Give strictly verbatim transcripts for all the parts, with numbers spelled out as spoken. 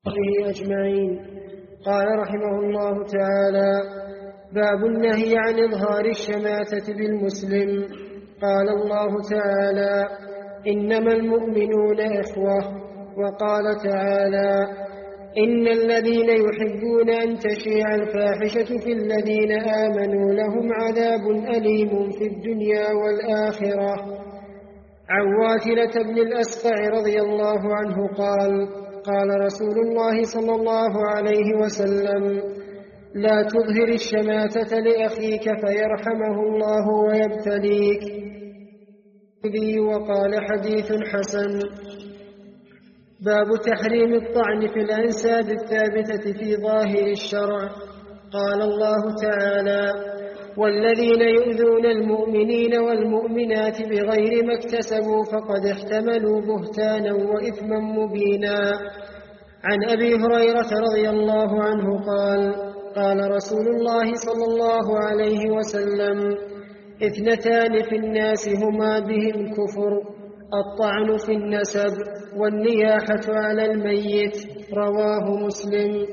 وصحبه أجمعين. قال رحمه الله تعالى: باب النهي عن إظهار الشماتة بالمسلم. قال الله تعالى: إنما المؤمنون إخوة. وقال تعالى: إن الذين يحبون أن تشيع الفاحشة في الذين آمنوا لهم عذاب أليم في الدنيا والآخرة. عن واثلة بن الأسقع رضي الله عنه قال: قال رسول الله صلى الله عليه وسلم: لا تظهر الشماتة لأخيك فيرحمه الله ويبتليك. وقال: حديث حسن. باب تحريم الطعن في الأنساب الثابتة في ظاهر الشرع. قال الله تعالى: والذين يؤذون المؤمنين والمؤمنات بغير ما اكتسبوا فقد احتملوا بهتانا وإثما مبينا. عن أبي هريرة رضي الله عنه قال: قال رسول الله صلى الله عليه وسلم: اثنتان في الناس هما بهم كفر: الطعن في النسب والنياحة على الميت. رواه مسلم.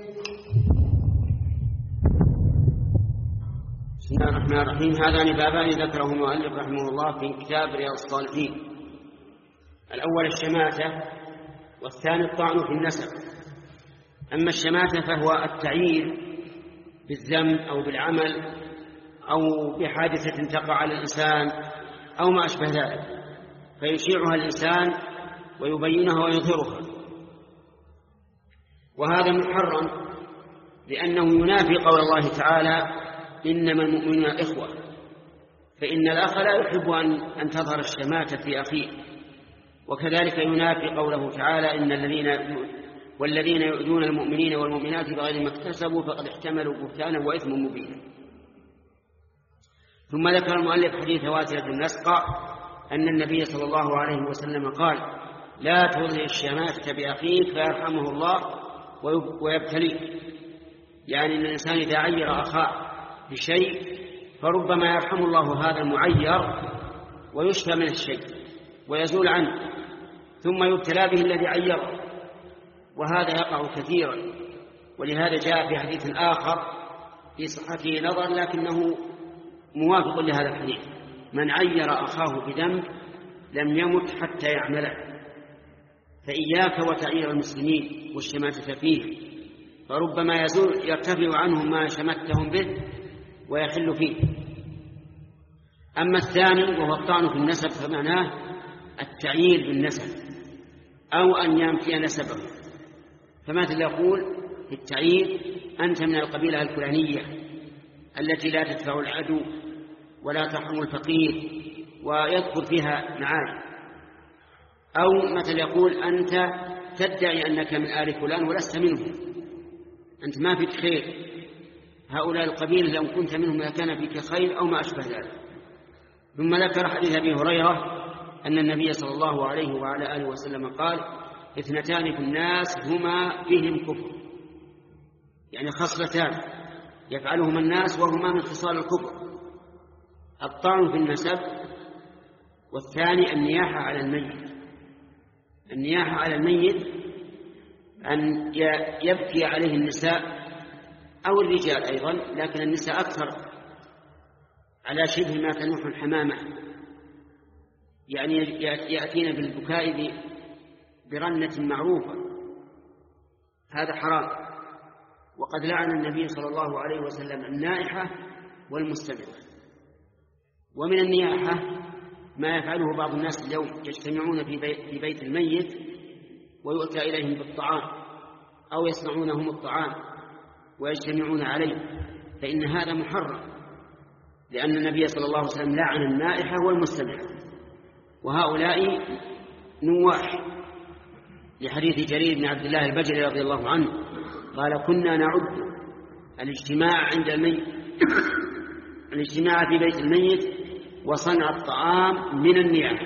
بسم الله الرحمن الرحيم. هذان بابان ذكره المؤلف رحمه الله في كتاب رياض الصالحين. الأول الشماتة، والثاني الطعن في النسب. أما الشماتة فهو التعيير بالذنب أو بالعمل أو بحادثة تقع على الإنسان أو ما أشبه ذلك، فيشيعها الإنسان ويبينها ويظهرها، وهذا محرم لأنه ينافي قول الله تعالى: إنما المؤمنون إخوة، فإن الأخ لا يحب أن تظهر الشماتة في أخيه. وكذلك ينافي قوله تعالى: إن الذين والذين يؤذون المؤمنين والمؤمنات بغير ما اكتسبوا فقد احتملوا بهتانا وإثما مبينا. ثم ذكر المؤلف حديث واثلة بن الأسقع أن النبي صلى الله عليه وسلم قال: لا تظهر الشماتة بأخيك فيرحمه الله ويبتليك. يعني أن الإنسان إذا عير أخاه بشيء فربما يرحم الله هذا المعير ويشفى من الشيء ويزول عنه، ثم يبتلى به الذي عيره، وهذا يقع كثيرا. ولهذا جاء في حديث آخر في صحته نظر لكنه موافق لهذا الحديث: من عير أخاه بذنب لم يمت حتى يعمله. فإياك وتعير المسلمين والشماتة فيه، فربما يزول يرتفع عنهم ما شمتهم به ويحل فيه. أما الثاني وهو الطعن في النسب فمعناه التعيير بالنسب أو أن ينفي نسبه. فمثل يقول في التعيير: أنت من القبيلة الفلانية التي لا تدفع العدو ولا ترحم الفقير، ويذكر فيها معاني. أو مثل يقول: أنت تدعي أنك من آل فلان ولست منهم، أنت ما فيك خير، هؤلاء القبيلة لو كنت منهم لكان فيك خير، أو ما أشبه ذلك. ثم ذكر حديث أبي هريرة أن النبي صلى الله عليه وعلى آله وسلم قال: اثنتان في الناس هما بهم كفر، يعني خصلتان يفعلهما الناس وهما من خصال الكفر: الطعن في النسب، والثاني النياحة على الميت. النياحة على الميت أن يبكي عليه النساء أو الرجال أيضا، لكن النساء أكثر على شبه ما تنوح الحمامة، يعني يأتين بالبكاء برنة معروفة. هذا حرام. وقد لعن النبي صلى الله عليه وسلم النائحة والمستمعة. ومن النياحة ما يفعله بعض الناس اليوم: يجتمعون في بيت الميت ويؤتى إليهم بالطعام، أو يصنعونهم الطعام ويجتمعون عليه، فإن هذا محرم، لأن النبي صلى الله عليه وسلم لعن النائحة والمستمعة، وهؤلاء نواح. لحديث جرير بن عبد الله البجلي رضي الله عنه قال: كنا نعد الاجتماع عند الميت الاجتماع في بيت الميت وصنع الطعام من النياحة.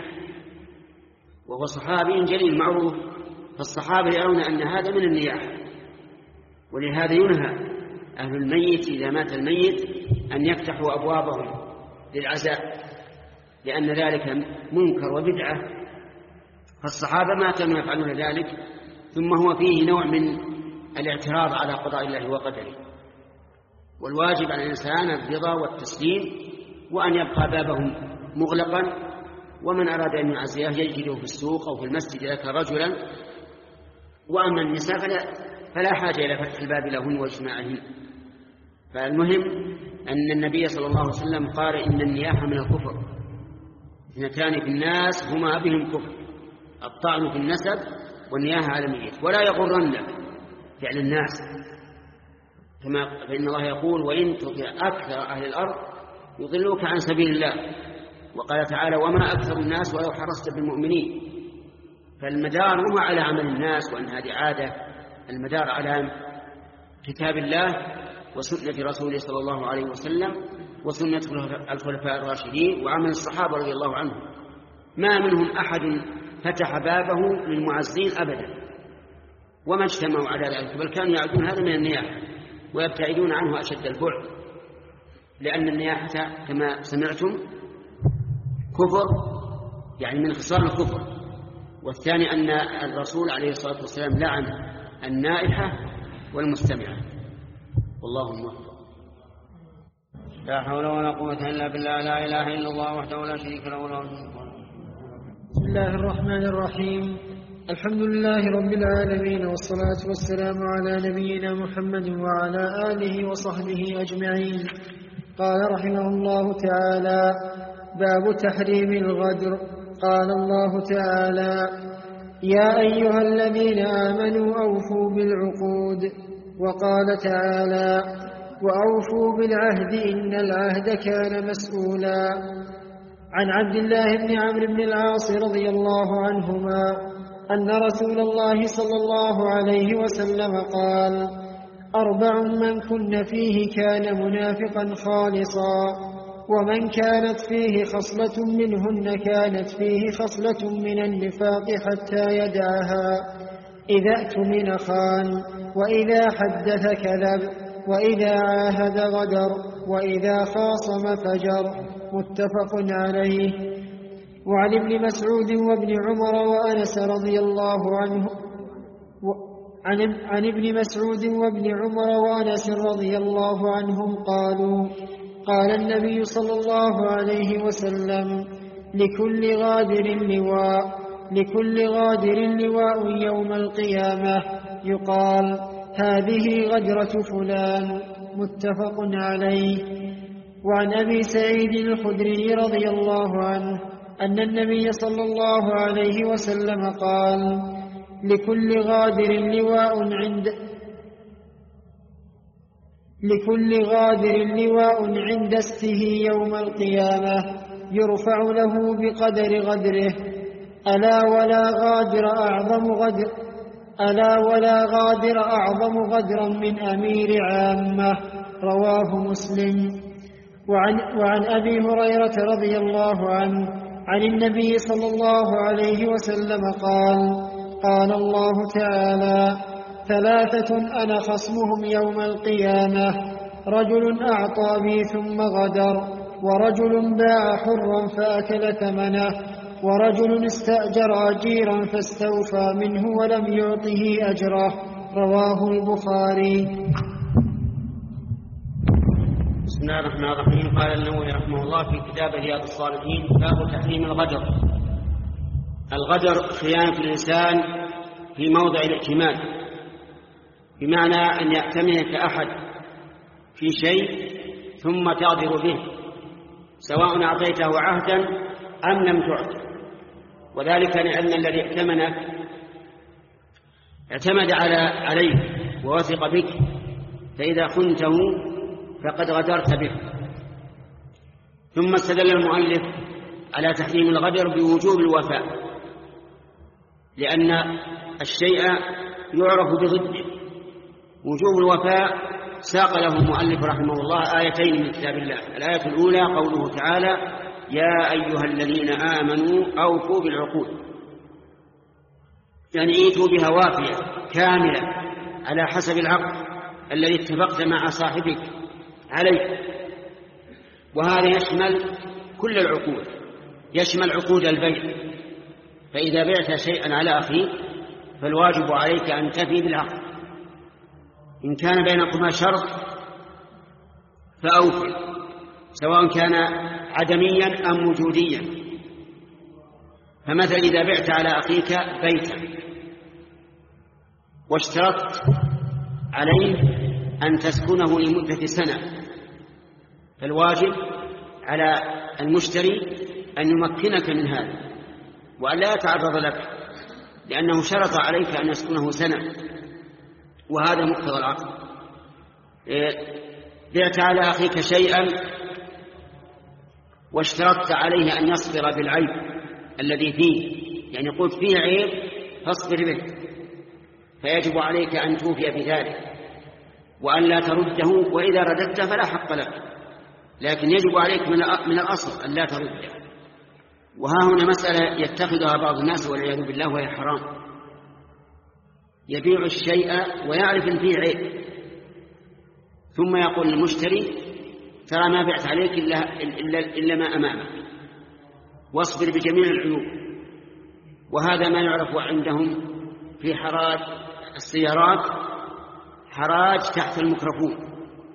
وهو صحابي جليل معروف، فالصحابة يرون أن هذا من النياحة. ولهذا ينهى أهل الميت إذا مات الميت أن يفتحوا أبوابهم للعزاء، لأن ذلك منكر وبدعة. فالصحابة ما كانوا يفعلون ذلك، ثم هو فيه نوع من الاعتراض على قضاء الله وقدره، والواجب على الإنسان الرضا والتسليم، وأن يبقى بابه مغلقا، ومن أراد أن يعزيه يجده في السوق أو في المسجد إذا كان رجلا. وأما النساء فلا, فلا حاجة إلى فتح الباب لهن واجتماعهن. فالمهم أن النبي صلى الله عليه وسلم قال إن النياحة من الكفر، اثنتان في الناس هما بهم كفر، الطعن في النسب والنياحة على الميت. ولا يغرنك فعل الناس، كما فإن الله يقول وإن تطع أكثر أهل الأرض يضلوك عن سبيل الله. وقال تعالى وما أكثر الناس ولو حرصت بالمؤمنين. فالمدار هو على عمل الناس، وأن هذه عادة، المدار على كتاب الله وسنة رسوله صلى الله عليه وسلم وسنة الخلفاء الراشدين وعمل الصحابة رضي الله عنهم. ما منهم أحد فتح بابه للمعزين أبدا، وما اجتمعوا على ذلك، بل كانوا يعدون هذا من النياحة ويبتعدون عنه أشد البعد، لأن النياحة كما سمعتم كفر، يعني من خصال الكفر. والثاني أن الرسول عليه الصلاة والسلام لعن النائحة والمستمعة. والله موفق. لا حول ولا قوة إلا بالله، لا إله إلا الله وحده لا شريك له له الملك. بسم الله الرحمن الرحيم. الحمد لله رب العالمين، والصلاة والسلام على نبينا محمد وعلى آله وصحبه أجمعين. قال رحمه الله تعالى: باب تحريم الغدر. قال الله تعالى: يا أيها الذين آمنوا أوفوا بالعقود. وقال تعالى: وأوفوا بالعهد إن العهد كان مسؤولا. عن عبد الله بن عمرو بن العاص رضي الله عنهما أن رسول الله صلى الله عليه وسلم قال: أربع من كن فيه كان منافقا خالصا، ومن كانت فيه خصلة منهن كانت فيه خصلة من النفاق حتى يدعها: إذا اؤتمن خان، وإذا حدث كذب، وإذا عاهد غدر، وإذا خاصم فجر. متفق عليه. وعن ابن مسعود وابن عمر وأنس رضي الله عنه عن, عن ابن مسعود وابن عمر وأنس رضي الله عنهم قالوا: قال النبي صلى الله عليه وسلم: لكل غادر لواء لكل غادر لواء يوم القيامة، يقال: هذه غدرة فلان. متفق عليه. وعن أبي سعيد الخدري رضي الله عنه أن النبي صلى الله عليه وسلم قال: لكل غادر لواء عند لكل غادر لواء عند استه يوم القيامة، يرفع له بقدر غدره. ألا ولا غادر أعظم غدر ألا ولا غادر أعظم غدرا من أمير عامة. رواه مسلم. وعن, وعن أبي هريرة رضي الله عنه عن النبي صلى الله عليه وسلم قال: قال الله تعالى: ثلاثة أنا خصمهم يوم القيامة: رجل أعطى بي ثم غدر، ورجل باع حرا فأكل ثمنه، ورجل استأجر أجيرا فاستوفى منه ولم يعطه أجره. رواه البخاري. بسم الله الرحمن الرحيم. قال النووي رحمه الله في كتاب رياض الصالحين: باب تحريم الغدر. الغدر خيانة الإنسان في موضع الائتمان، بمعنى أن يأتمنك أحد في شيء ثم تغدر به، سواء أعطيته عهدا أم لم تعط. وذلك لأن الذي ائتمنك اعتمد على عليه ووثق بك، فإذا خنته فقد غدرت به. ثم استدل المؤلف على تحريم الغدر بوجوب الوفاء، لأن الشيء يعرف بضده. وجوب الوفاء ساق له المؤلف رحمه الله آيتين من كتاب الله. الآية الأولى قوله تعالى: يا أيها الذين آمنوا أوفوا بالعقود، يعني ايتوا بها وافية كاملة على حسب العقد الذي اتفقت مع صاحبك عليه. وهذا يشمل كل العقود، يشمل عقود البيع. فإذا بعت شيئا على أخيك فالواجب عليك أن تفي بالعقد، إن كان بينكما شرط فأوفي، سواء كان عدميا أم وجوديا. فمثلا إذا بعت على أخيك بيتا واشترطت عليه أن تسكنه لمدة سنة، فالواجب على المشتري أن يمكنك من هذا وأن لا يتعرض لك، لأنه شرط عليك أن يسكنه سنة، وهذا مقتضى العقد. بعت على أخيك شيئا واشترطت عليه أن يصبر بالعيب الذي فيه، يعني قلت فيه عيب فاصبر به، فيجب عليك أن توفي بذلك وأن لا ترده، وإذا رددته فلا حق لك، لكن يجب عليك من الأصل أن لا ترده. وها هنا مسألة يتخذها بعض الناس والعياذ بالله وهي حرام، يبيع الشيء ويعرف أن فيه عيب، ثم يقول للمشتري ترى ما بعت عليك إلا, إلا, إلا ما أمامك، واصبر بجميع العيوب. وهذا ما يعرف عندهم في حراج السيارات، حراج تحت الميكروفون،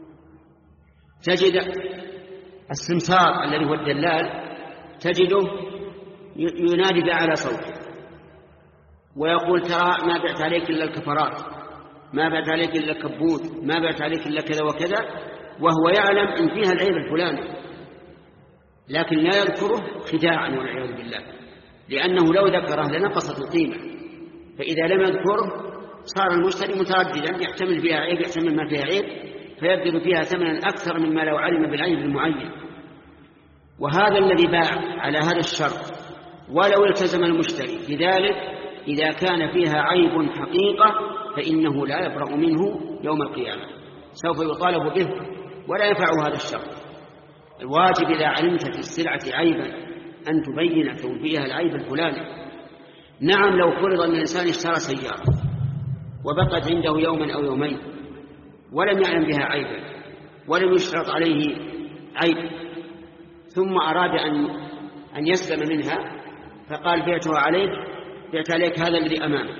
تجد السمسار الذي هو الدلال تجده ينادي بأعلى صوته ويقول ترى ما بعت عليك إلا الكفرات، ما بعت عليك إلا الكبوت، ما بعت عليك إلا كذا وكذا، وهو يعلم أن فيها العيب الفلاني، لكن لا يذكره خداعا والعياذ بالله، لأنه لو ذكره لنقصت القيمة. فإذا لم يذكره صار المشتري مترددا، يحتمل فيها عيب يحتمل ما فيها عيب، فيبذل فيها ثمنا أكثر مما لو علم بالعيب المعين. وهذا الذي باع على هذا الشرط ولو التزم المشتري بذلك إذا كان فيها عيب حقيقة فإنه لا يبرأ منه يوم القيامة، سوف يطالب به ولا ينفع هذا الشرط. الواجب إذا علمت في السلعة عيبا أن تبين فيها العيب الفلاني. نعم، لو فرض أن الإنسان اشترى سيارة وبقت عنده يوما أو يومين ولم يعلم بها عيبا ولم يشترط عليه عيب، ثم أراد أن أن يسلم منها فقال بعتها عليك، بعت عليك هذا الذي أمامك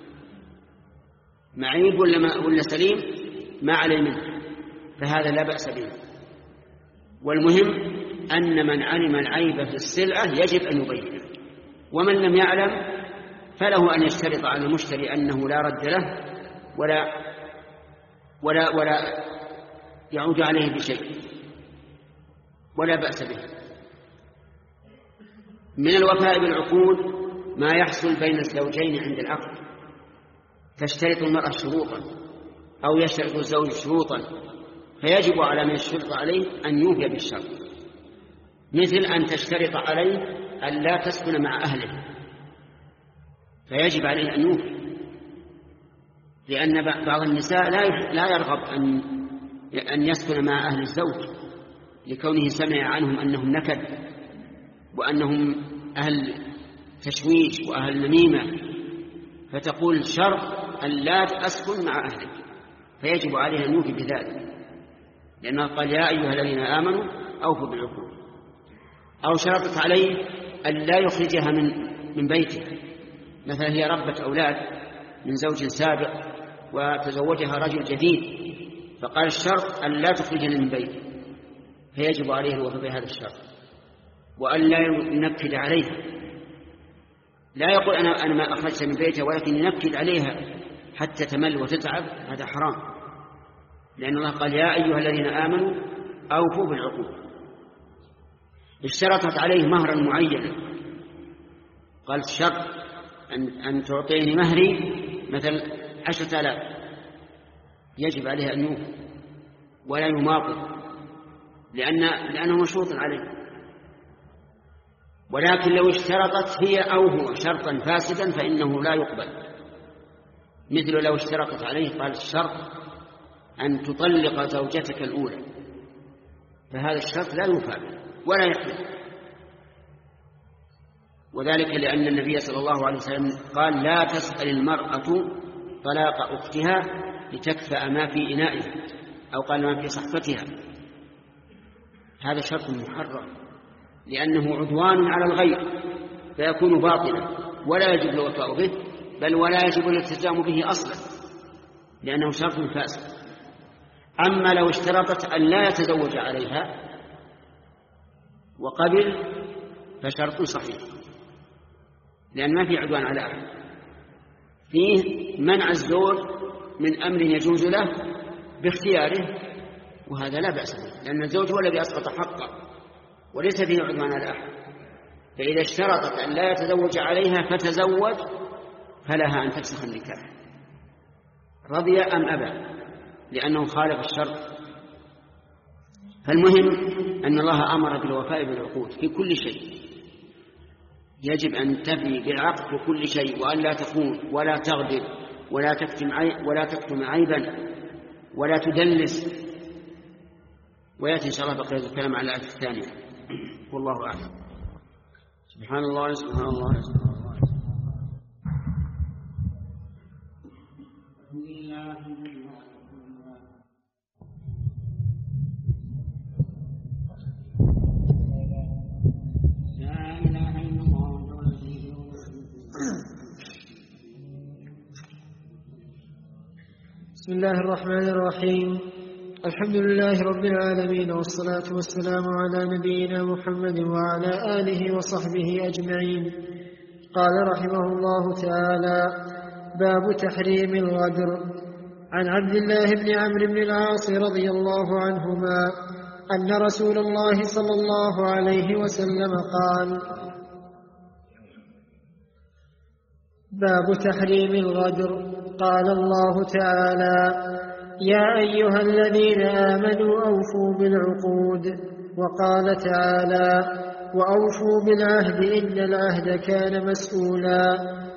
معيب ولا, ولا سليم ما عليه منه، فهذا لا بأس به. والمهم أن من علم العيب في السلعة يجب أن يبينه، ومن لم يعلم فله أن يشترط على المشتري أنه لا رد له ولا ولا ولا يعود عليه بشيء، ولا بأس به. من الوفاء بالعقود ما يحصل بين الزوجين عند العقد، تشترط المرأة شروطا أو يشترط الزوج شروطا، فيجب على من يشترط عليه أن يوفي بالشرط، مثل أن تشترط عليه أن لا تسكن مع أهله، فيجب عليه أن يوفي، لأن بعض النساء لا يرغب أن أن يسكن مع أهل الزوج لكونه سمع عنهم أنهم نكد وأنهم أهل تشويش وأهل نميمة، فتقول شرط أن لا أسكن مع أهلك، فيجب عليه أن يوفي بذلك، لأنه قال يا أيها الذين آمنوا أوفوا بالعقود. أو شرطت عليه أن لا يخرجها من من بيتها، مثلا هي ربة أولاد من زوج سابق وتزوجها رجل جديد، فقال الشرط أن لا تخرجني من بيتي، فيجب عليه الوفاء بهذا الشرط، وأن لا ينكد عليها، لا يقول أنا أنا ما أخرجت من بيتها، ولكن ينكد عليها حتى تمل وتتعب، هذا حرام، لأن الله قال يا أيها الذين آمنوا أوفوا بالعقود. اشترطت عليه مهرا معينا، قال الشرط أن, أن تعطيني مهري مثل عشرة آلاف، يجب عليه أن يوفي ولا يماطل، لأن لأنه مشروط عليه. ولكن لو اشترطت هي أو هو شرطا فاسدا فإنه لا يقبل، مثل لو اشترطت عليه قال الشرط أن تطلق زوجتك الأولى، فهذا الشرط لا يوفى ولا يحل، وذلك لأن النبي صلى الله عليه وسلم قال لا تسأل المرأة طلاق أختها لتكفأ ما في إنائها، أو قال ما في صحفتها، هذا شرط محرم لأنه عدوان على الغير فيكون باطلا ولا يجب الوفاء به، بل ولا يجب الالتزام به أصلا لأنه شرط فاسد. أما لو اشترطت أن لا يتزوج عليها وقبل فشرط صحيح، لأن ما في عدوان على أحد، فيه منع الزوج من أمر يجوز له باختياره، وهذا لا بأس به، لأن الزوج هو الذي أسقط حقه وليس فيه عدوان على أحد. فإذا اشترطت أن لا يتزوج عليها فتزوج فلها أن تفسخ النكاح رضي أم أبى، لأنه خالف الشرط. فالمهم أن الله أمر بالوفاء بالعقود في كل شيء، يجب أن تفي بالعقد في كل شيء، وأن لا تخون ولا تغدر ولا تكتم عيب ولا تكتم عيبا ولا تدلس. ويأتي إن شاء الله بقية الكلام على الآية الثانية. والله أعلم. سبحان الله سبحان الله سبحان الله. بسم الله الرحمن الرحيم. الحمد لله رب العالمين، والصلاة والسلام على نبينا محمد وعلى آله وصحبه أجمعين. قال رحمه الله تعالى: باب تحريم الغدر. عن عبد الله بن عمرو بن العاص رضي الله عنهما أن رسول الله صلى الله عليه وسلم قال: باب تحريم الغدر. قال الله تعالى: يا أيها الذين آمنوا أوفوا بالعقود. وقال تعالى: وأوفوا بالعهد إن العهد كان مسؤولا.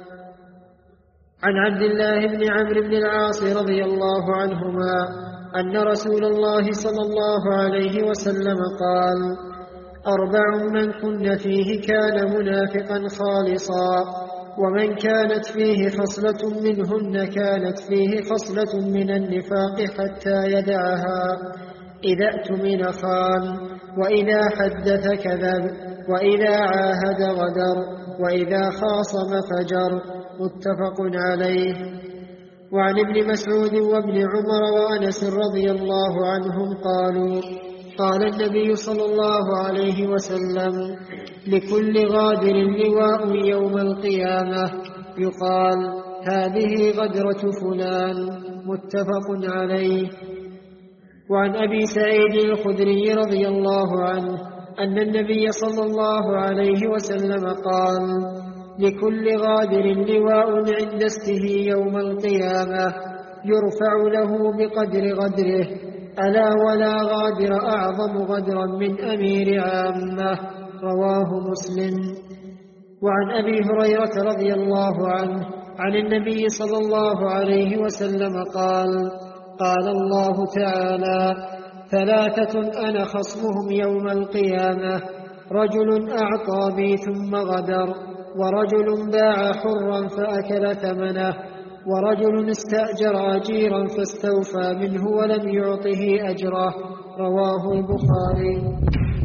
عن عبد الله بن عمرو بن العاص رضي الله عنهما أن رسول الله صلى الله عليه وسلم قال: أربع من كن فيه كان منافقا خالصا، ومن كانت فيه خصلة منهن كانت فيه خصلة من النفاق حتى يدعها: إذا اؤتمن خان، وإذا حدث كذب، وإذا عاهد غدر، وإذا خاصم فجر. متفق عليه. وعن ابن مسعود وابن عمر وأنس رضي الله عنهم قالوا: قال النبي صلى الله عليه وسلم: لكل غادر لواء يوم القيامة، يقال: هذه غدرة فلان. متفق عليه. وعن أبي سعيد الخدري رضي الله عنه أن النبي صلى الله عليه وسلم قال: لكل غادر لواء عند استه يوم القيامة، يرفع له بقدر غدره، ألا ولا غادر أعظم غدرا من أمير عامة. رواه مسلم. وعن أبي هريرة رضي الله عنه عن النبي صلى الله عليه وسلم قال: قال الله تعالى: ثلاثة أنا خصمهم يوم القيامة: رجل أعطى بي ثم غدر، ورجل باع حرا فأكل ثمنه، ورجل استأجر أجيرا فاستوفى منه ولم يعطه أجره. رواه البخاري.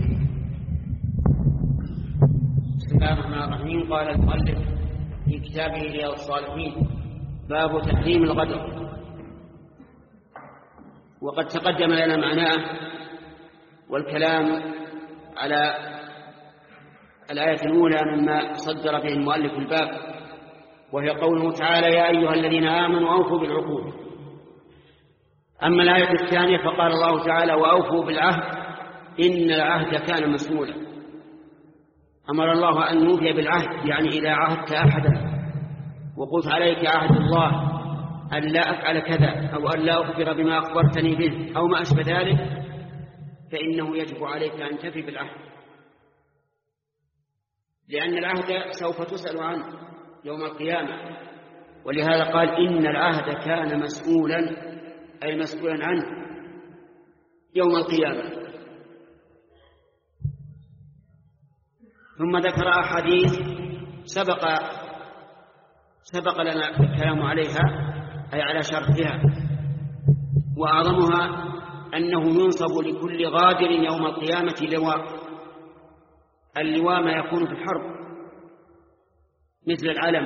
بسم الله الرحمن الرحيم. قال المؤلف في كتابه رياض الصالحين: باب تحريم الغدر. وقد تقدم لنا معناه والكلام على الآية الأولى مما صدر به المؤلف الباب، وهي قوله تعالى: يا أيها الذين آمنوا أوفوا بالعقود. أما الآية الثانية فقال الله تعالى: وأوفوا بالعهد إن العهد كان مسؤولا. أمر الله أن نوفي بالعهد، يعني إذا عهدت أحدا وقلت عليك عهد الله أن لا أفعل كذا أو أن لا أخبر بما أخبرتني به أو ما أشبه ذلك، فإنه يجب عليك أن تفي بالعهد، لأن العهد سوف تسأل عنه يوم القيامة. ولهذا قال: إن العهد كان مسؤولا، أي مسؤولا عنه يوم القيامة. ثم ذكر أحاديث سبق سبق لنا الكلام عليها، أي على شرحها، وأعظمها أنه ينصب لكل غادر يوم القيامة لواء. اللواء ما يكون في الحرب مثل العلم،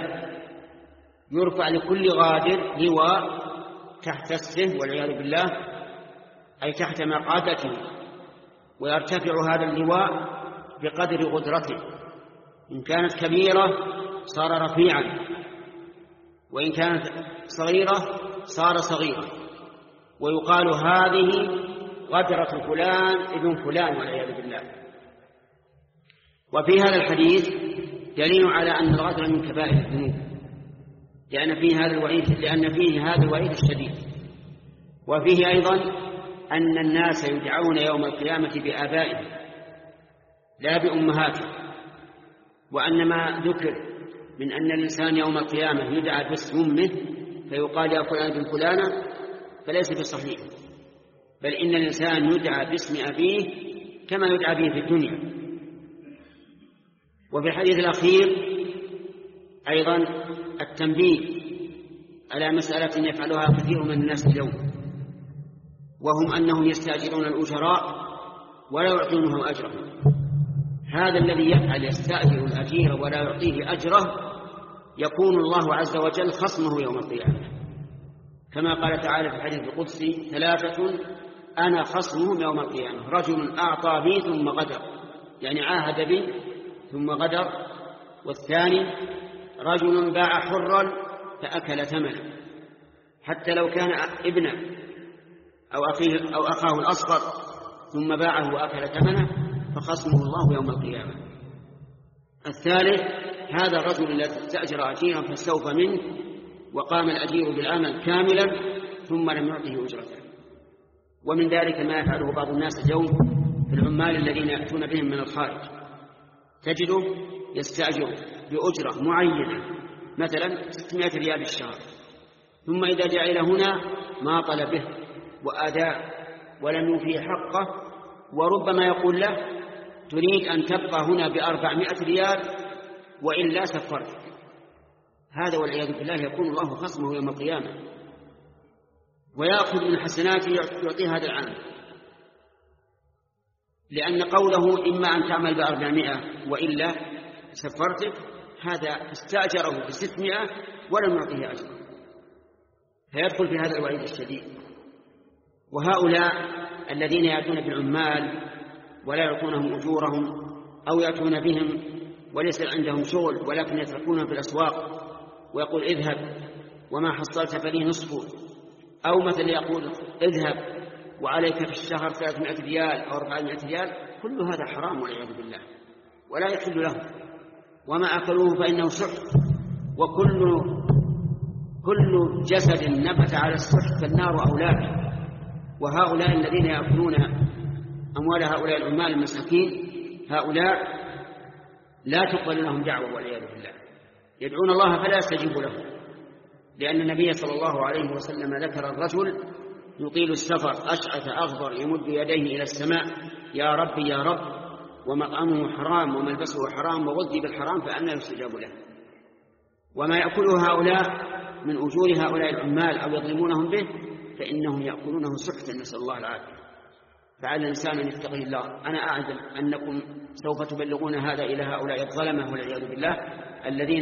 يرفع لكل غادر لواء تحت اسمه والعياذ بالله، أي تحت مقعدته، ويرتفع هذا اللواء بقدر قدرته. إن كانت كبيرة صار رفيعا، وإن كانت صغيرة صار صغيرا، ويقال هذه غدرة فلان ابن فلان والعياذ بالله. وفي هذا الحديث دليل على أن الغدر من كبائر الذنوب، لأن فيه هذا الوعيد لأن فيه هذا الوعيد الشديد. وفيه أيضا أن الناس يدعون يوم القيامة بآبائهم لا بأمهاتهم، وأن ما ذكر من أن الإنسان يوم القيامة يدعى باسم أمه فيقال يا فلان بن فلانة فليس بصحيح، بل إن الإنسان يدعى باسم أبيه كما يدعى به في الدنيا. وفي الحديث الأخير أيضا التنبيه على مسألة يفعلها كثير من الناس اليوم، وهم أنهم يستأجرون الأجراء ولا يعطونهم أجرهم. هذا الذي يفعل يستأجر الأجير ولا يعطيه أجره يكون الله عز وجل خصمه يوم القيامة، كما قال تعالى في الحديث القدسي: ثلاثة أنا خصمهم يوم القيامة، رجل أعطى بي ثم غدر، يعني عاهد بي ثم غدر، والثاني رجل باع حرا فأكل ثمنه، حتى لو كان ابنه أو أخيه أو أخاه الأصغر ثم باعه وأكل ثمنه فخصمه الله يوم القيامة. الثالث هذا الرجل الذي استأجر أجيرا فاستوفى منه وقام الأجير بالعمل كاملا ثم لم يعطه أجرته. ومن ذلك ما يفعله بعض الناس اليوم في العمال الذين يأتون بهم من الخارج، تجده يستأجر بأجرة معينة مثلا ستمائة ريال الشهر، ثم إذا جاء إلى هنا ما طلبه وأداء ولم يوفي حقه، وربما يقول له: تريد أن تبقى هنا بأربعمائة ريال وإلا سفرت. هذا والعياذ بالله يكون الله خصمه يوم القيامة، ويأخذ من حسناته يعطيه هذا العام، لأن قوله إما أن تعمل بأربعمائة وإلا سفرتك هذا استأجره بستمائة ولم يعطيه أجر، فيدخل في هذا الوعيد الشديد. وهؤلاء الذين يأتون بالعمال ولا يعطونهم أجورهم، أو يأتون بهم وليس عندهم شغل ولكن يتركونهم في الأسواق ويقول: اذهب وما حصلت فلي نصفه، أو مثل يقول: اذهب وعليك في الشهر ثلاثمائة ريال أو أربعمائة ريال، كل هذا حرام والعياذ بالله ولا يحل له، وما أكلوه فإنه سحت، وكل كل جسد نبت على السحت فالنار أولاد. وهؤلاء الذين يأكلون أموال هؤلاء العمال المساكين هؤلاء لا تقبل لهم دعوة والعياذ بالله، يدعون الله فلا يستجيب لهم، لأن النبي صلى الله عليه وسلم ذكر الرجل يطيل السفر أشعث أغبر يمد يديه إلى السماء: يا ربي يا رب، ومطعمه حرام وملبسه حرام وغذي بالحرام، فأنى يستجاب له. وما يأكله هؤلاء من أجور هؤلاء العمال أو يظلمونهم به فإنهم يأكلونه سحتا، نسأل الله العافية. فعلى الإنسان أن يتقي الله. أنا أعلم أنكم سوف تبلغون هذا إلى هؤلاء الظلمة والعياذ بالله الذين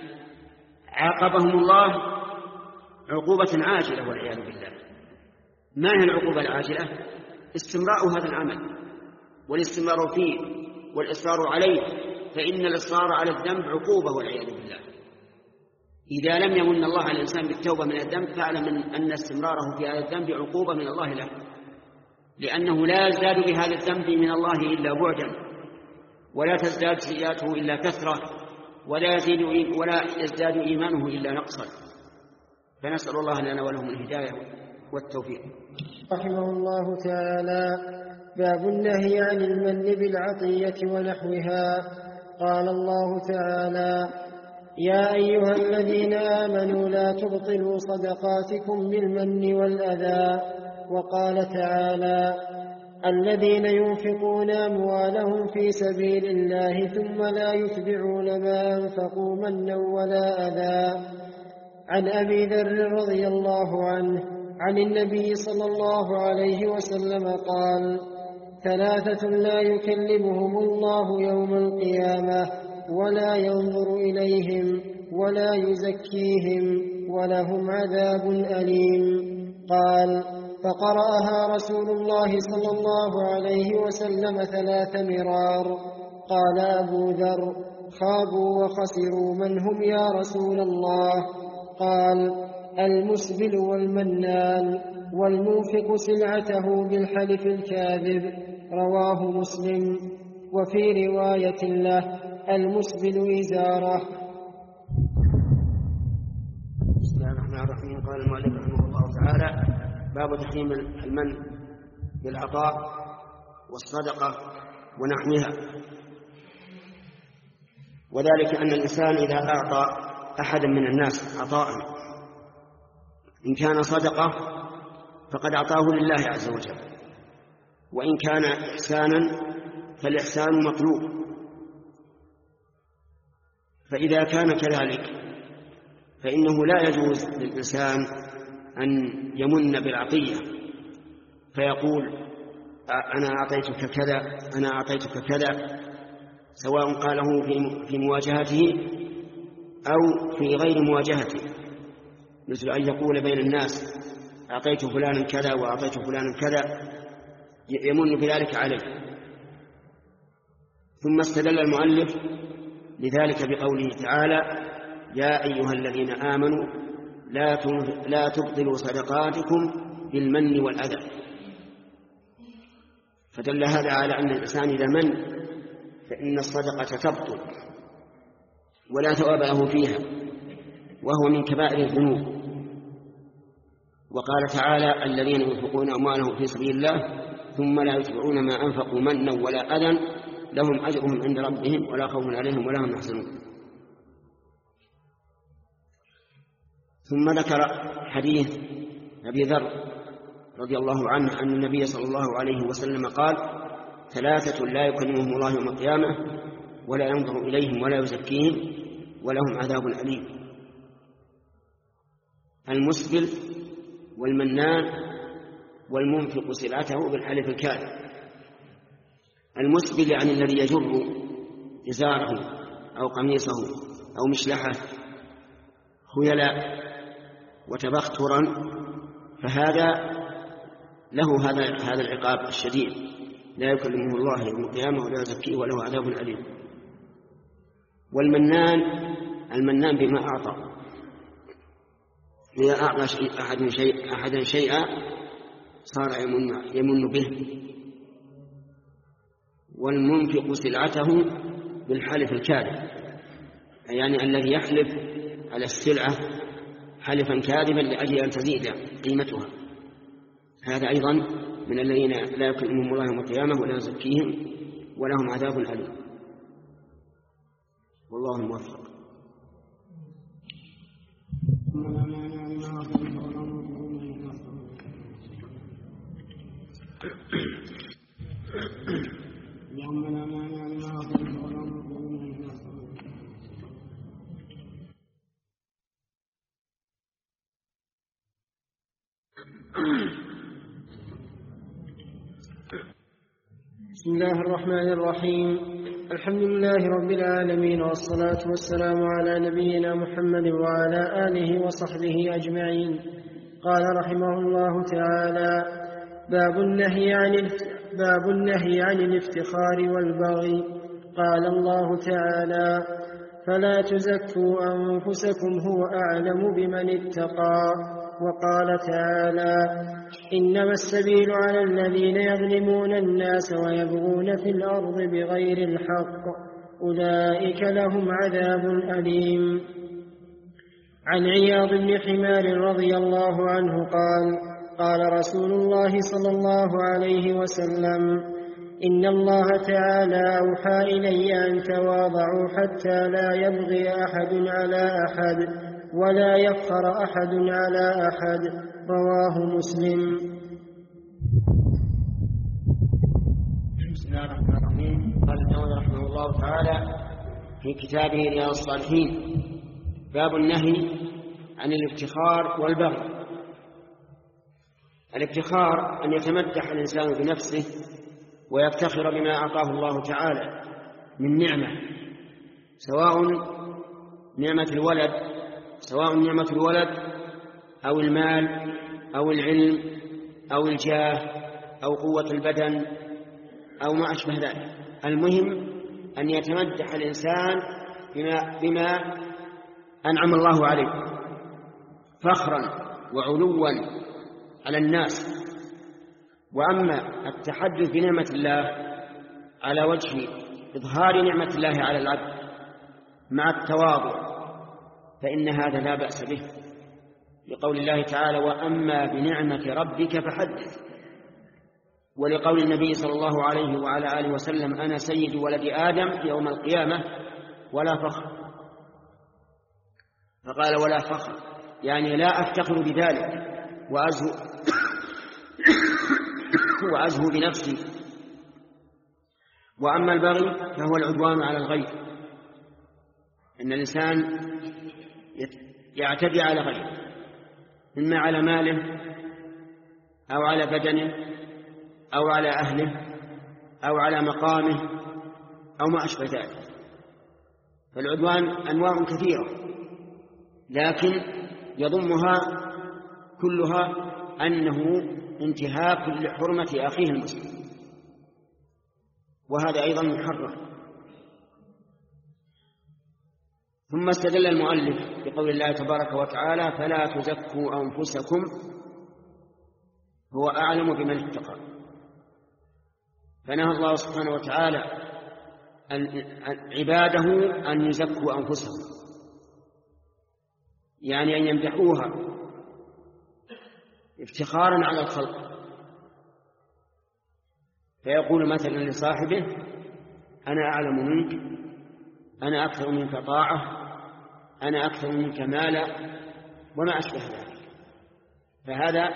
عاقبهم الله عقوبة عاجلة والعياذ بالله. ما هي العقوبة العاجلة؟ استمراء هذا العمل والاستمرار فيه والإصرار عليه، فإن الإصرار على الذنب عقوبة والعياذ بالله. إذا لم يمن الله على الإنسان بالتوبة من الذنب فاعلم أن استمراره في هذا الذنب عقوبة من الله له، لأنه لا يزداد بهذا الذنب من الله إلا بعدا، ولا تزداد سيئاته إلا كثرة، ولا يزيد ولا يزداد إيمانه إلا نقصا. فنسأل الله لنا ولهم الهداية والتوفيق. رحمه الله تعالى: باب النهي عن المن بالعطية ونحوها. قال الله تعالى: يا أيها الذين آمنوا لا تبطلوا صدقاتكم بالمن والأذى. وقال تعالى: الذين ينفقون أموالهم في سبيل الله ثم لا يتبعون ما أنفقوا منا ولا أذى. عن أبي ذر رضي الله عنه عن النبي صلى الله عليه وسلم قال: ثلاثة لا يكلمهم الله يوم القيامة ولا ينظر إليهم ولا يزكيهم ولهم عذاب أليم. قال: فقرأها رسول الله صلى الله عليه وسلم ثلاث مرار. قال أبو ذر: خابوا وخسروا من هم يا رسول الله؟ قال: المسبل والمنان والمنفق سلعته بالحلف الكاذب. رواه مسلم. وفي رواية له: المسبل إزاره. بسم الله الرحمن الرحيم. قال المؤلف رحمه الله تعالى: باب تحريم المن بالعطاء والصدقة ونحوها. وذلك أن الإنسان إذا أعطى أحدا من الناس عطاء إن كان صدقة فقد أعطاه لله عز وجل، وإن كان إحسانا فالإحسان مطلوب. فإذا كان كذلك فإنه لا يجوز للإنسان أن يمن بالعطية فيقول: أنا أعطيتك كذا أنا أعطيتك كذا، سواء قاله في مواجهته أو في غير مواجهته، مثل أن يقول بين الناس: أعطيت فلانا كذا وأعطيت فلانا كذا، يمن بذلك عليه. ثم استدل المؤلف لذلك بقوله تعالى: يا أيها الذين آمنوا لا تبطلوا صدقاتكم بالمن والأذى. فدل هذا على أن الإنسان إذا من فإن الصدقة تبطل ولا ثواب له فيها، وهو من كبائر الذنوب. وقال تعالى: الذين ينفقون أموالهم في سبيل الله ثم لا يتبعون ما أنفقوا منا ولا أذى لهم أجرهم عند ربهم ولا خوف عليهم ولا هم يحزنون. ثم ذكر حديث أبي ذر رضي الله عنه أن النبي صلى الله عليه وسلم قال: ثلاثة لا يكلمهم الله يوم القيامة ولا ينظر إليهم ولا يزكيهم ولهم عذاب أليم: المسبل والمنان والمنفق سلعته بالحلف الكاذب. المسبل يعني الذي يجر إزاره أو قميصه أو مشلحه خيلاء وتبخترا، فهذا له هذا هذا العقاب الشديد: لا يكلمه الله يوم القيامة ولا يزكيه وله عذاب أليم. والمنان المنان بما أعطى، إذا أعطى شيء أحد شيء أحدا شيئا صار يمن, يمن به. والمنفق سلعته بالحلف الكاذب، يعني الذي يحلف على السلعة حلفا كاذبا لأجل أن تزيد قيمتها، هذا أيضا من الذين لا يكلمهم الله يوم القيامة ولا يزكيهم ولهم عذاب أليم. والله الموفق. بسم الله الرحمن الرحيم. الحمد لله رب العالمين، والصلاة والسلام على نبينا محمد وعلى آله وصحبه أجمعين. قال رحمه الله تعالى: باب النهي عن باب النهي عن الافتخار والبغي. قال الله تعالى: فلا تزكوا أنفسكم هو أعلم بمن اتقى. وقال تعالى: إنما السبيل على الذين يظلمون الناس ويبغون في الأرض بغير الحق أولئك لهم عذاب أليم. عن عياض بن حمار رضي الله عنه قال: قال رسول الله صلى الله عليه وسلم: إن الله تعالى أوحى إلي أن تواضعوا حتى لا يبغي أحد على أحد ولا يفخر أحد على أحد. رواه مسلم. بسم الله الرحمن الرحيم. قال النووي رحمه الله تعالى في كتابه رياض الصالحين: باب النهي عن الافتخار والبغي. الافتخار أن يتمدح الإنسان بنفسه ويفتخر بما أعطاه الله تعالى من نعمة، سواء نعمة الولد سواء نعمة الولد أو المال أو العلم أو الجاه أو قوة البدن أو ما أشبه ذلك. المهم أن يتمدح الإنسان بما, بما أنعم الله عليه فخرا وعلوا على الناس. وأما التحدث بنعمة الله على وجه إظهار نعمة الله على العبد مع التواضع فإن هذا لا بأس به، لقول الله تعالى: وأما بنعمة ربك فحدث. ولقول النبي صلى الله عليه وعلى آله وسلم: أنا سيد ولد آدم يوم القيامة ولا فخر. فقال: ولا فخر، يعني لا أفتخر بذلك وأزهو, وأزهو بنفسي. وأما البغي فهو العدوان على الغير، إن الإنسان يعتدي على غيره، إما على ماله أو على بدنه أو على أهله أو على مقامه أو ما أشبه ذلك. فالعدوان أنواع كثيرة، لكن يضمها كلها أنه انتهاك لحرمة أخيه المسلم، وهذا أيضا محرم. ثم استدل المؤلف بقول الله تبارك وتعالى: فلا تزكوا أنفسكم هو أعلم بمن اتقى. فنهى الله سبحانه وتعالى عباده أن يزكوا أنفسهم، يعني أن يمدحوها افتخارا على الخلق. فيقول مثلا لصاحبه: أنا أعلم منك، أنا أكثر منك طاعة، أنا أكثر منك مالا، وما أشبه ذلك. فهذا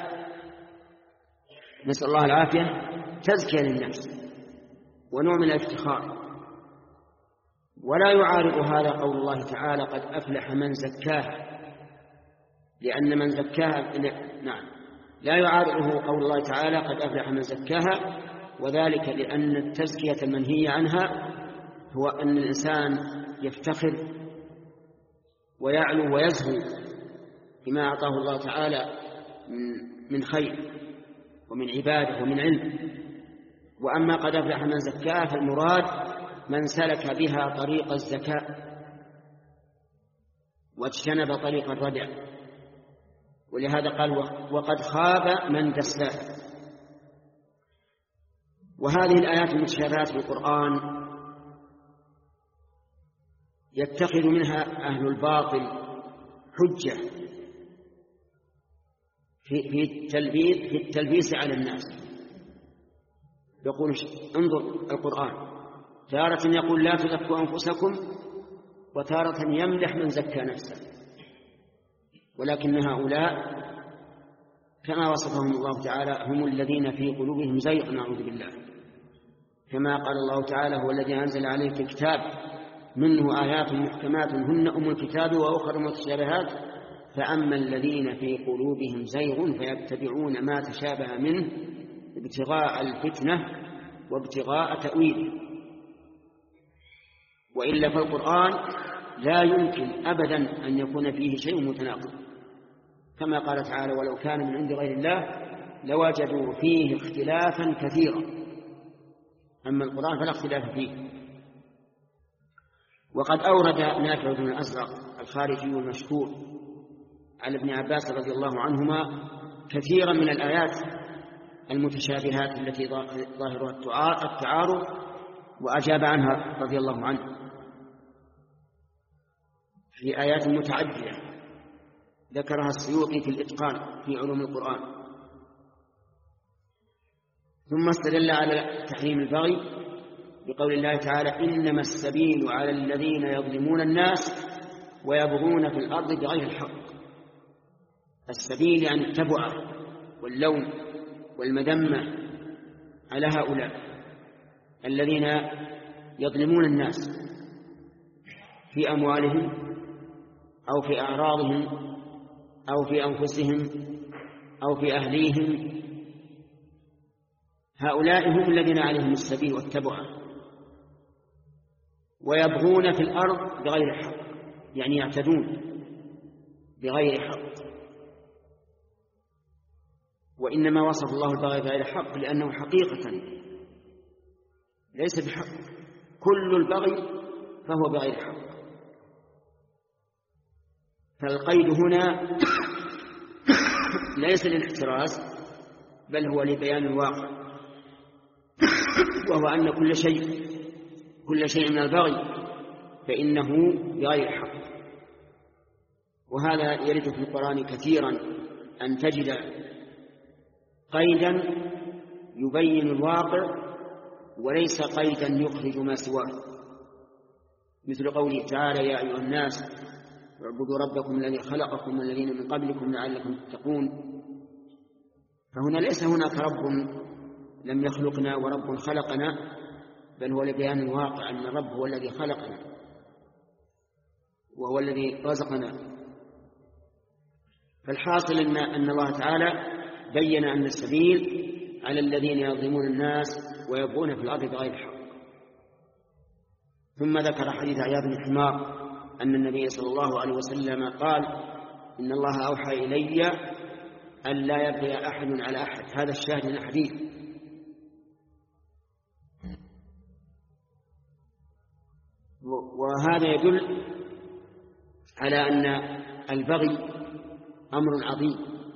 نسأل الله العافية تزكية للنفس ونوع من الافتخار. ولا يعارض هذا قول الله تعالى: قد أفلح من زكاها، لأن من زكاها نعم لا يعارضه قول الله تعالى: قد أفلح من زكاها، وذلك لأن التزكية المنهية عنها هو أن الإنسان يفتخر ويعلو ويزهو بما أعطاه الله تعالى من خير ومن عباده ومن علم. وأما قد أفلح من زكاها فالمراد من سلك بها طريق الزكاة واجتنب طريق الردع. ولهذا قال: وقد خاب من دساها. وهذه الآيات المتشابهات في القرآن يتخذ منها أهل الباطل حجة في التلبيس في التلبيس على الناس. يقول: انظر القرآن تارة يقول: لا تزكوا أنفسكم، وتارة يمدح من زكى نفسه. ولكن هؤلاء كما وصفهم الله تعالى هم الذين في قلوبهم زيغ، نعوذ بالله. كما قال الله تعالى: هو الذي أنزل عليك الكتاب منه آيات محكمات هن أم الكتاب وأخر متشابهات فأما الذين في قلوبهم زيغ فيتبعون ما تشابه منه ابتغاء الفتنة وابتغاء تأويله. وإلا فالقرآن لا يمكن أبدا أن يكون فيه شيء متناقض، كما قال تعالى: ولو كان من عند غير الله لوجدوا فيه اختلافا كثيرا. أما القرآن فلا اختلاف فيه. وقد أورد نافع بن الأزرق الخارجي المشهور على ابن عباس رضي الله عنهما كثيرا من الآيات المتشابهات التي ظاهرها التعارض، وأجاب عنها رضي الله عنه في آيات متعددة ذكرها السيوطي في الإتقان في علوم القرآن. ثم استدل على تحريم البغي بقول الله تعالى: إنما السبيل على الذين يظلمون الناس ويبغون في الأرض بغير الحق. السبيل يعني التبعة واللوم والمذمة على هؤلاء الذين يظلمون الناس في أموالهم أو في أعراضهم أو في أنفسهم أو في أهليهم. هؤلاء هم الذين عليهم السبيل والتبعة. ويبغون في الأرض بغير حق، يعني يعتدون بغير حق. وإنما وصف الله البغي بغير حق لأنه حقيقة ليس بحق، كل البغي فهو بغير حق. فالقيد هنا ليس للاحتراز بل هو لبيان الواقع، وهو أن كل شيء كل شيء من البغي فإنه بغير حق. وهذا يرد في القرآن كثيرا أن تجد قيدا يبين الواقع وليس قيدا يخرج ما سواه، مثل قوله تعالى: يا أيها الناس اعبدوا ربكم الذي خلقكم والذين من قبلكم لعلكم تتقون. فهنا ليس هناك رب لم يخلقنا ورب خلقنا، بل هو لبيان الواقع أن الرب هو الذي خلقنا وهو الذي رزقنا. فالحاصل أن, أن الله تعالى بين أن السبيل على الذين يظلمون الناس ويبغون في الأرض بغير حق. ثم ذكر حديث عياض بن حمار أن النبي صلى الله عليه وسلم قال: إن الله أوحى إلي أن لا يبغي أحد على أحد. هذا الشاهد من الحديث. وهذا يدل على أن البغي أمر عظيم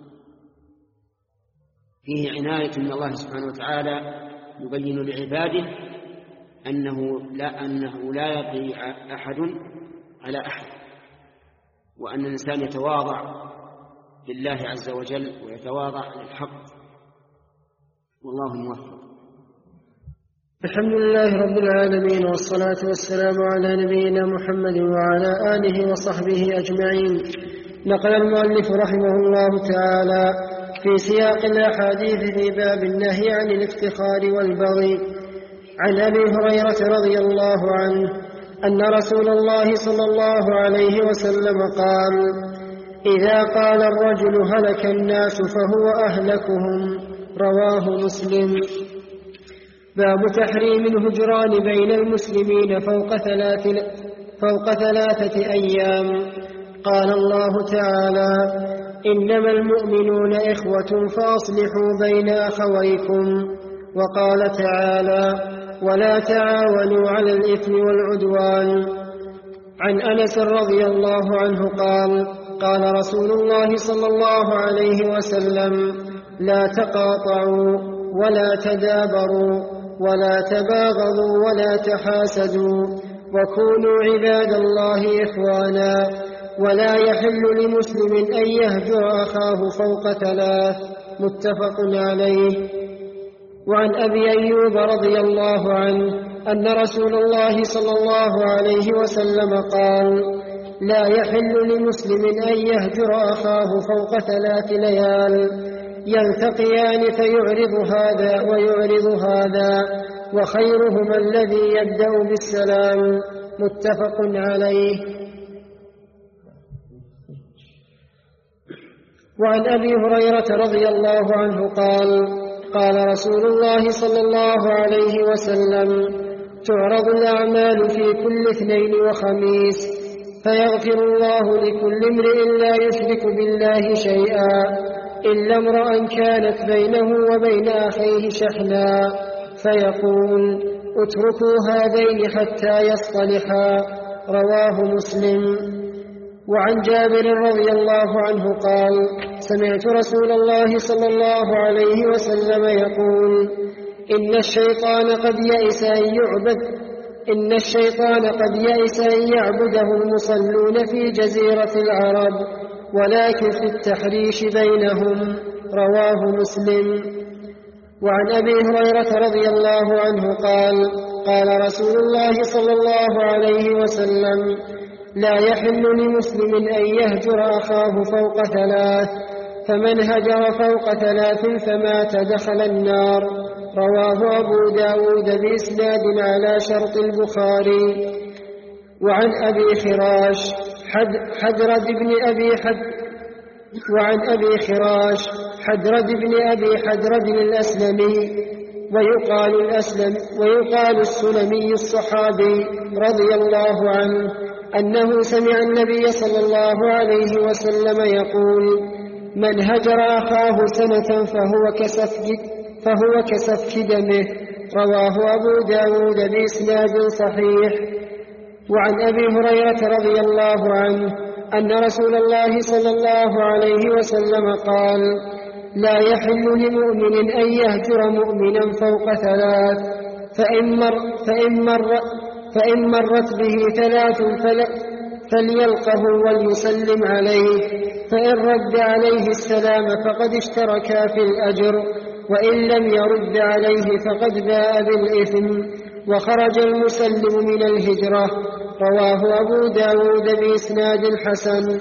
فيه عناية من الله سبحانه وتعالى يبين لعباده أنه لا, أنه لا يبغي أحد على أحد، وأن الإنسان يتواضع لله عز وجل ويتواضع للحق، والله موفق. الحمد لله رب العالمين، والصلاة والسلام على نبينا محمد وعلى آله وصحبه أجمعين. نقل المؤلف رحمه الله تعالى في سياق الأحاديث في باب النهي عن الافتخار والبغي عن أبي هريرة رضي الله عنه أن رسول الله صلى الله عليه وسلم قال: إذا قال الرجل هلك الناس فهو أهلكهم. رواه مسلم. باب تحريم الهجران بين المسلمين فوق ثلاث فوق ثلاثة أيام. قال الله تعالى: إنما المؤمنون إخوة فأصلحوا بين أخويكم. وقال تعالى: ولا تعاونوا على الإثم والعدوان. عن أنس رضي الله عنه قال: قال رسول الله صلى الله عليه وسلم: لا تقاطعوا ولا تدابروا ولا تباغضوا ولا تحاسدوا وكونوا عباد الله إخوانا، ولا يحل لمسلم أن يهجر أخاه فوق ثلاث. متفق عليه. وعن أبي أيوب رضي الله عنه أن رسول الله صلى الله عليه وسلم قال: لا يحل لمسلم أن يهجر أخاه فوق ثلاث ليال يلتقيان فيعرض هذا ويعرض هذا، وخيرهما الذي يبدأ بالسلام. متفق عليه. وعن أبي هريرة رضي الله عنه قال: قال رسول الله صلى الله عليه وسلم: تعرض الأعمال في كل اثنين وخميس فيغفر الله لكل امرئ لا يشرك بالله شيئا إلا امرأ كانت بينه وبين أخيه شحنا فيقول: اتركوا هذين حتى يصطلحا. رواه مسلم. وعن جابر رضي الله عنه قال: سمعت رسول الله صلى الله عليه وسلم يقول: إن الشيطان قد يئس أن يعبد إن الشيطان قد يئس أن يعبده المصلون في جزيرة العرب ولكن في التحريش بينهم. رواه مسلم. وعن أبي هريرة رضي الله عنه قال: قال رسول الله صلى الله عليه وسلم: لا يحل لمسلم أن يهجر أخاه فوق ثلاث، فمن هجر فوق ثلاث فمات دخل النار. رواه أبو داود بإسناد على شرط البخاري. وعن أبي خراش حدرد بن أبي حد وعن أبي خراش حدرد بن أبي حدرد الأسلمي ويقال الأسلم ويقال السلمي الصحابي رضي الله عنه أنه سمع النبي صلى الله عليه وسلم يقول: من هجر أخاه سنة فهو كسفك, فهو كسفك دمه. رواه أبو داود بإسناد صحيح. وعن أبي هريرة رضي الله عنه أن رسول الله صلى الله عليه وسلم قال: لا يحل لمؤمن أن يهجر مؤمنا فوق ثلاث، فإن, مر فإن, مر فإن مرت به ثلاث فليلقه وليسلم عليه، فإن رد عليه السلام فقد اشتركا في الأجر، وإن لم يرد عليه فقد باء بالإثم، وخرج المسلم من الهجرة. رواه أبو داود بإسناد حسن.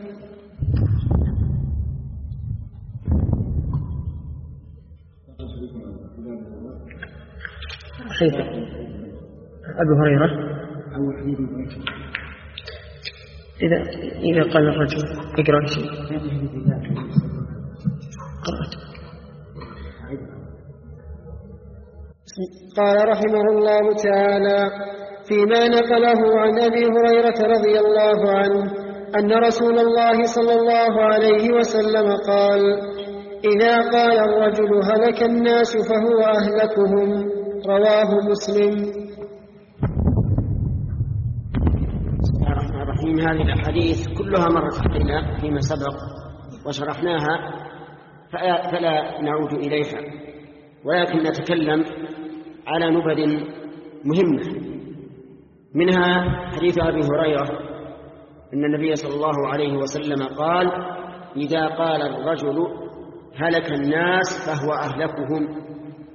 حيث أبو هريرة إذا إذا قال الرجل اقرأ شيء قرأت. قال رحمه الله تعالى: فيما نقله عن أبي هريرة رضي الله عنه أن رسول الله صلى الله عليه وسلم قال: إذا قال الرجل هلك الناس فهو أهلكهم. رواه مسلم. بسم الله الرحمن الرحيم. هذه الأحاديث كلها مرت علينا فيما سبق وشرحناها، فلا نعود إليها، ولكن نتكلم على نبذ مهمة. منها حديث أبي هريرة أن النبي صلى الله عليه وسلم قال: إذا قال الرجل هلك الناس فهو أهلكهم.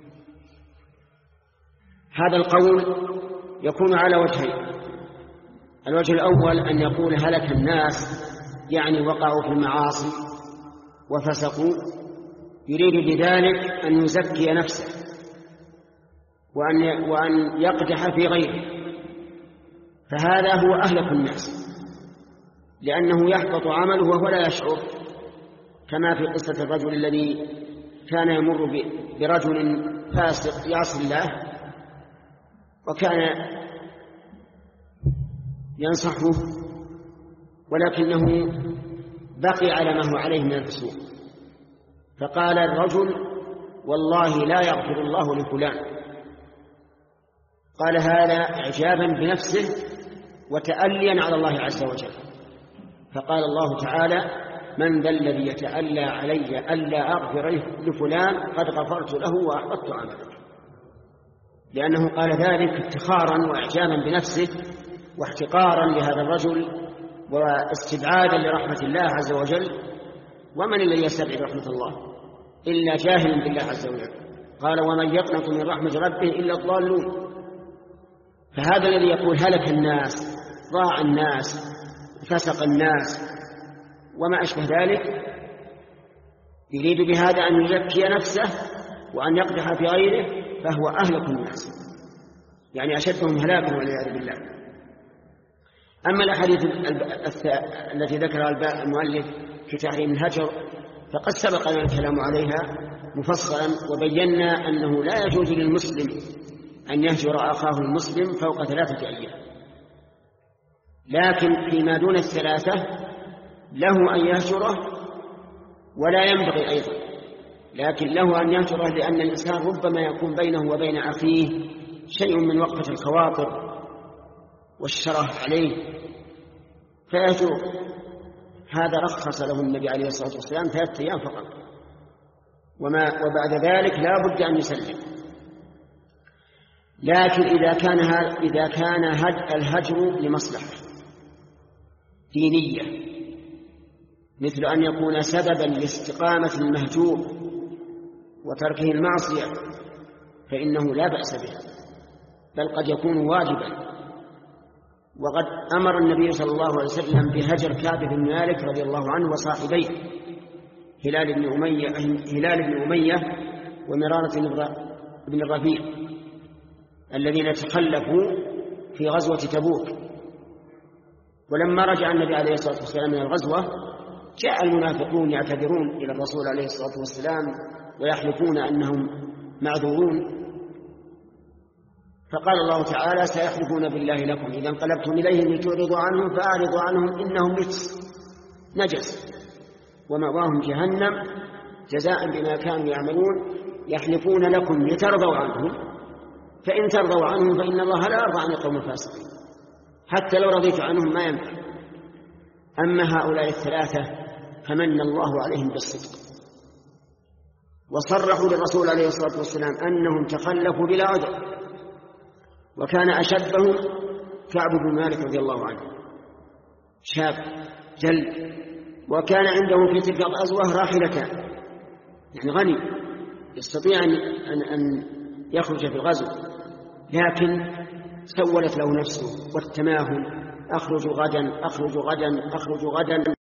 هذا القول يكون على وجهين: الوجه الأول أن يقول هلك الناس يعني وقعوا في المعاصي وفسقوا، يريد بذلك أن يزكي نفسه وأن, وأن يقدح في غيره، فهذا هو أهلك الناس، لأنه يحبط عمله وهو لا يشعر، كما في قصة الرجل الذي كان يمر برجل فاسق يعصي الله وكان ينصحه، ولكنه بقي على ما هو عليه من الفسوق، فقال الرجل: والله لا يغفر الله لفلان. قال هذا إعجابا بنفسه وتأليا على الله عز وجل، فقال الله تعالى: من ذا الذي يتألى علي ألا أغفر لفلان قد غفرت له وأحبطت عمله، لأنه قال ذلك افتخارا وإعجابا بنفسه واحتقارا لهذا الرجل واستبعادا لرحمة الله عز وجل. ومن الذي يستبعد رحمة الله إلا جاهل بالله عز وجل؟ قال: ومن يقنط من رحمة ربه إلا الضالون. فهذا الذي يقول هلك الناس، ضاع الناس، فسق الناس وما أشبه ذلك، يريد بهذا أن يزكي نفسه وأن يقدح في غيره، فهو أهلك الناس، يعني أشدهم هلاكا والعياذ بالله. أما الأحاديث التي ذكرها المؤلف في تحريم الهجر فقد سبق لنا الكلام عليها مفصلا، وبينا أنه لا يجوز للمسلم أن يهجر أخاه المسلم فوق ثلاثة أيام، لكن فيما دون الثلاثة له أن يهجره، ولا ينبغي أيضا، لكن له أن يهجره لأن الإنسان ربما يكون بينه وبين أخيه شيء من وقفة الخواطر والشره عليه فيهجر. هذا رخص له النبي عليه الصلاة والسلام ثلاثة أيام فقط، وما وبعد ذلك لا بد أن يسلم. لكن إذا كان إذا كان الهجر لمصلحة دينية، مثل أن يكون سببا لاستقامة المهجور وتركه المعصية، فإنه لا بأس به، بل قد يكون واجبا. وقد أمر النبي صلى الله عليه وسلم بهجر كعب بن مالك رضي الله عنه وصاحبيه هلال بن أمية, هلال بن أمية ومرارة بن الربيع الذين تخلفوا في غزوة تبوك. ولما رجع النبي عليه الصلاة والسلام من الغزوة جاء المنافقون يعتذرون إلى الرسول عليه الصلاة والسلام ويحلفون أنهم معذورون، فقال الله تعالى: سيحلفون بالله لكم إذا انقلبتم إليهم لتعرضوا عنهم فأعرضوا عنهم إنهم نجس. ومأواهم جهنم جزاء بما كانوا يعملون يحلفون لكم لترضوا عنهم فإن ترضوا عنهم فإن الله لا يرضى عن القوم الفاسقين حتى لو رضيت عنهم ما ينفع. أما هؤلاء الثلاثة فمن الله عليهم بالصدق وصرحوا للرسول عليه الصلاة والسلام أنهم تخلفوا بلا عذر، وكان أشبهم كعب بن مالك رضي الله عنه، شاب جلد، وكان عنده في تلك الغزوة راحلتان، يعني غني يستطيع أن, أن يخرج في الغزو، لكن سولت له نفسه والتماهل، أخرج غدا أخرج غدا أخرج غدا